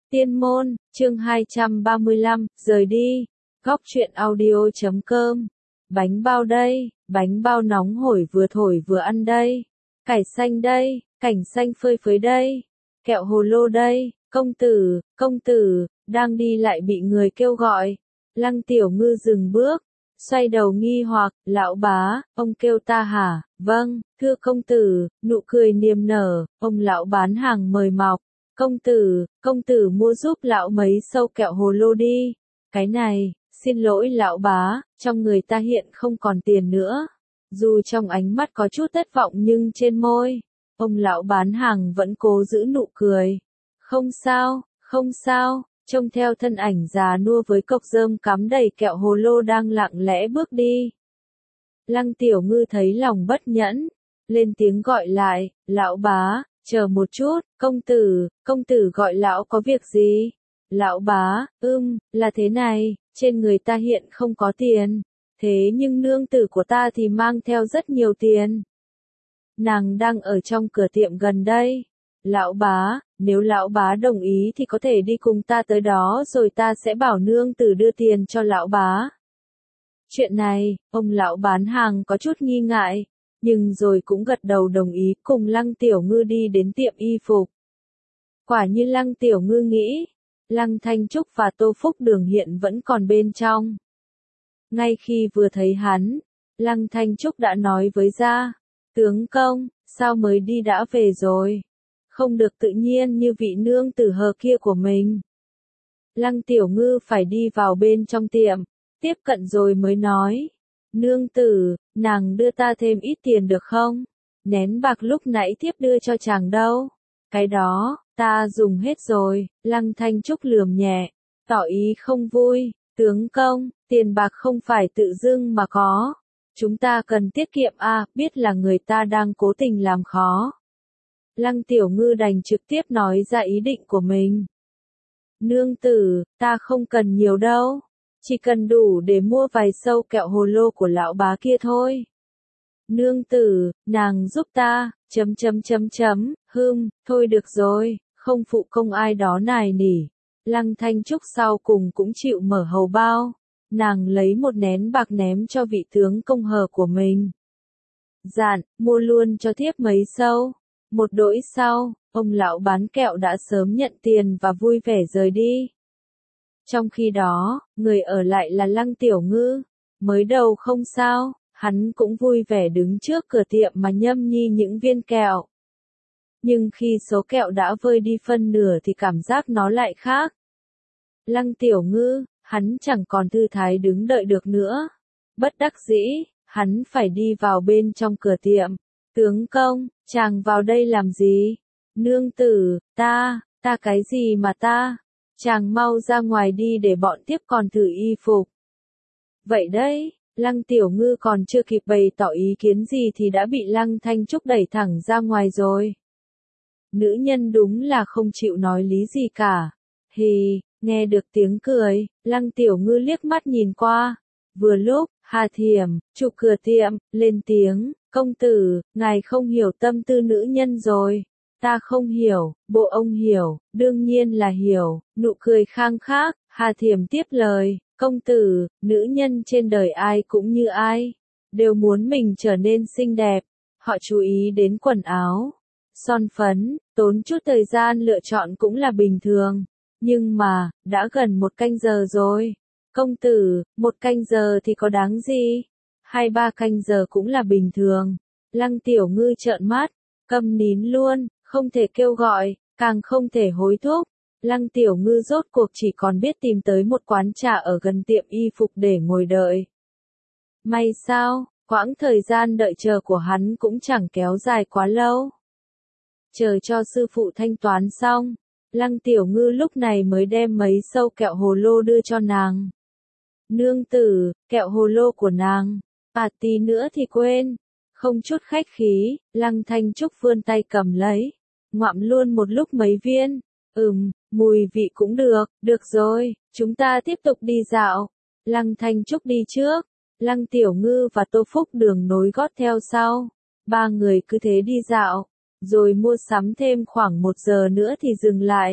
Tiên môn, chương 235, rời đi. Góc truyện audio.com. Bánh bao đây, bánh bao nóng hổi vừa thổi vừa ăn đây. Cải xanh đây, cảnh xanh phơi phới đây. Kẹo hồ lô đây, công tử, đang đi lại bị người kêu gọi. Lăng Tiểu Ngư dừng bước, xoay đầu nghi hoặc, lão bá, ông kêu ta hả? Vâng, thưa công tử, nụ cười niềm nở, ông lão bán hàng mời mọc. Công tử mua giúp lão mấy sâu kẹo hồ lô đi. Cái này, xin lỗi lão bá, trong người ta hiện không còn tiền nữa. Dù trong ánh mắt có chút thất vọng nhưng trên môi, ông lão bán hàng vẫn cố giữ nụ cười. Không sao, trông theo thân ảnh già nua với cốc rơm cắm đầy kẹo hồ lô đang lặng lẽ bước đi. Lăng Tiểu Ngư thấy lòng bất nhẫn, lên tiếng gọi lại, lão bá. Chờ một chút, công tử gọi lão có việc gì? Lão bá, là thế này, trên người ta hiện không có tiền, thế nhưng nương tử của ta thì mang theo rất nhiều tiền. Nàng đang ở trong cửa tiệm gần đây. Lão bá, nếu lão bá đồng ý thì có thể đi cùng ta tới đó rồi ta sẽ bảo nương tử đưa tiền cho lão bá. Chuyện này, ông lão bán hàng có chút nghi ngại. Nhưng rồi cũng gật đầu đồng ý cùng Lăng Tiểu Ngư đi đến tiệm y phục. Quả như Lăng Tiểu Ngư nghĩ, Lăng Thanh Trúc và Tô Phúc Đường hiện vẫn còn bên trong. Ngay khi vừa thấy hắn, Lăng Thanh Trúc đã nói với gia, tướng công, sao mới đi đã về rồi? Không được tự nhiên như vị nương tử hờ kia của mình. Lăng Tiểu Ngư phải đi vào bên trong tiệm, tiếp cận rồi mới nói. Nương tử, nàng đưa ta thêm ít tiền được không? Nén bạc lúc nãy thiếp đưa cho chàng đâu? Cái đó, ta dùng hết rồi. Lăng Thanh Trúc lườm nhẹ, tỏ ý không vui. Tướng công, tiền bạc không phải tự dưng mà có. Chúng ta cần tiết kiệm biết là người ta đang cố tình làm khó. Lăng Tiểu Ngư đành trực tiếp nói ra ý định của mình. Nương tử, ta không cần nhiều đâu. Chỉ cần đủ để mua vài sâu kẹo hồ lô của lão bá kia thôi. Nương tử, nàng giúp ta, thôi được rồi, không phụ công ai đó nài nỉ. Lăng Thanh Trúc sau cùng cũng chịu mở hầu bao. Nàng lấy một nén bạc ném cho vị tướng công hờ của mình. Dạn, mua luôn cho thiếp mấy sâu. Một đỗi sau, ông lão bán kẹo đã sớm nhận tiền và vui vẻ rời đi. Trong khi đó, người ở lại là Lăng Tiểu Ngư. Mới đầu không sao, hắn cũng vui vẻ đứng trước cửa tiệm mà nhâm nhi những viên kẹo. Nhưng khi số kẹo đã vơi đi phân nửa thì cảm giác nó lại khác. Lăng Tiểu Ngư, hắn chẳng còn thư thái đứng đợi được nữa. Bất đắc dĩ, hắn phải đi vào bên trong cửa tiệm. Tướng công, chàng vào đây làm gì? Nương tử, ta cái gì mà ta? Chàng mau ra ngoài đi để bọn tiếp còn thử y phục. Vậy đấy, Lăng Tiểu Ngư còn chưa kịp bày tỏ ý kiến gì thì đã bị Lăng Thanh Trúc đẩy thẳng ra ngoài rồi. Nữ nhân đúng là không chịu nói lý gì cả. Hì, nghe được tiếng cười, Lăng Tiểu Ngư liếc mắt nhìn qua. Vừa lúc, Hà Thiểm, chủ cửa tiệm, lên tiếng, công tử, ngài không hiểu tâm tư nữ nhân rồi. Ta không hiểu, bộ ông hiểu, đương nhiên là hiểu, nụ cười khang khác, Hà Thiểm tiếp lời, công tử, nữ nhân trên đời ai cũng như ai, đều muốn mình trở nên xinh đẹp, họ chú ý đến quần áo, son phấn, tốn chút thời gian lựa chọn cũng là bình thường, nhưng mà, đã gần 1 canh giờ rồi, công tử, 1 canh giờ thì có đáng gì, 2-3 canh giờ cũng là bình thường, Lăng Tiểu Ngư trợn mắt, câm nín luôn. Không thể kêu gọi, càng không thể hối thúc. Lăng Tiểu Ngư rốt cuộc chỉ còn biết tìm tới một quán trà ở gần tiệm y phục để ngồi đợi. May sao, quãng thời gian đợi chờ của hắn cũng chẳng kéo dài quá lâu. Chờ cho sư phụ thanh toán xong, Lăng Tiểu Ngư lúc này mới đem mấy sâu kẹo hồ lô đưa cho nàng. Nương tử, kẹo hồ lô của nàng, tí nữa thì quên. Không chút khách khí, Lăng Thanh Trúc vươn tay cầm lấy. Ngoạm luôn một lúc mấy viên. Mùi vị cũng được rồi, chúng ta tiếp tục đi dạo. Lăng Thanh Trúc đi trước, Lăng Tiểu Ngư và Tô Phúc Đường nối gót theo sau. 3 người cứ thế đi dạo, rồi mua sắm thêm khoảng 1 giờ nữa thì dừng lại.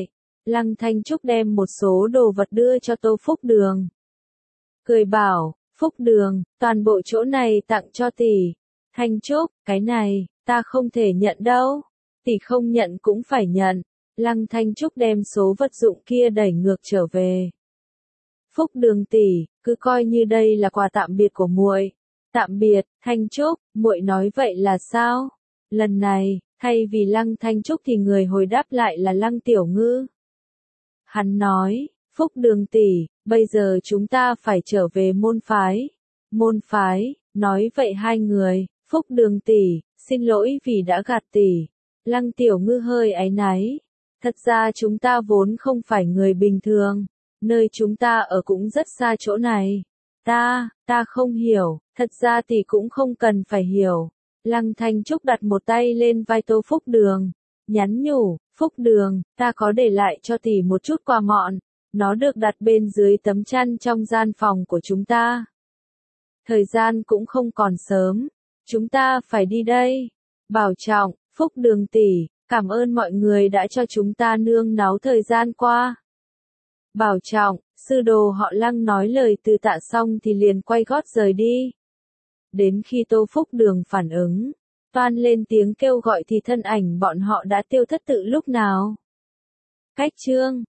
Lăng Thanh Trúc đem một số đồ vật đưa cho Tô Phúc Đường. Cười bảo, Phúc Đường, toàn bộ chỗ này tặng cho tỷ. Thanh Trúc, cái này, ta không thể nhận đâu. Tỷ không nhận cũng phải nhận. Lăng Thanh Trúc đem số vật dụng kia đẩy ngược trở về. Phúc Đường tỷ, cứ coi như đây là quà tạm biệt của muội. Tạm biệt, Thanh Trúc, muội nói vậy là sao? Lần này, thay vì Lăng Thanh Trúc thì người hồi đáp lại là Lăng Tiểu Ngư. Hắn nói, Phúc Đường tỷ, bây giờ chúng ta phải trở về môn phái. Môn phái, nói vậy hai người, Phúc Đường tỷ, xin lỗi vì đã gạt tỷ. Lăng Tiểu Ngư hơi áy náy. Thật ra chúng ta vốn không phải người bình thường. Nơi chúng ta ở cũng rất xa chỗ này. Ta không hiểu, thật ra tỷ cũng không cần phải hiểu. Lăng Thanh Trúc đặt một tay lên vai Tô Phúc Đường. Nhắn nhủ, Phúc Đường, ta có để lại cho tỷ một chút quà mọn. Nó được đặt bên dưới tấm chăn trong gian phòng của chúng ta. Thời gian cũng không còn sớm. Chúng ta phải đi đây. Bảo trọng, Phúc Đường tỷ, cảm ơn mọi người đã cho chúng ta nương náu thời gian qua. Bảo trọng, sư đồ họ Lăng nói lời từ tạ xong thì liền quay gót rời đi. Đến khi Tô Phúc Đường phản ứng, toan lên tiếng kêu gọi thì thân ảnh bọn họ đã tiêu thất tự lúc nào. Cách chương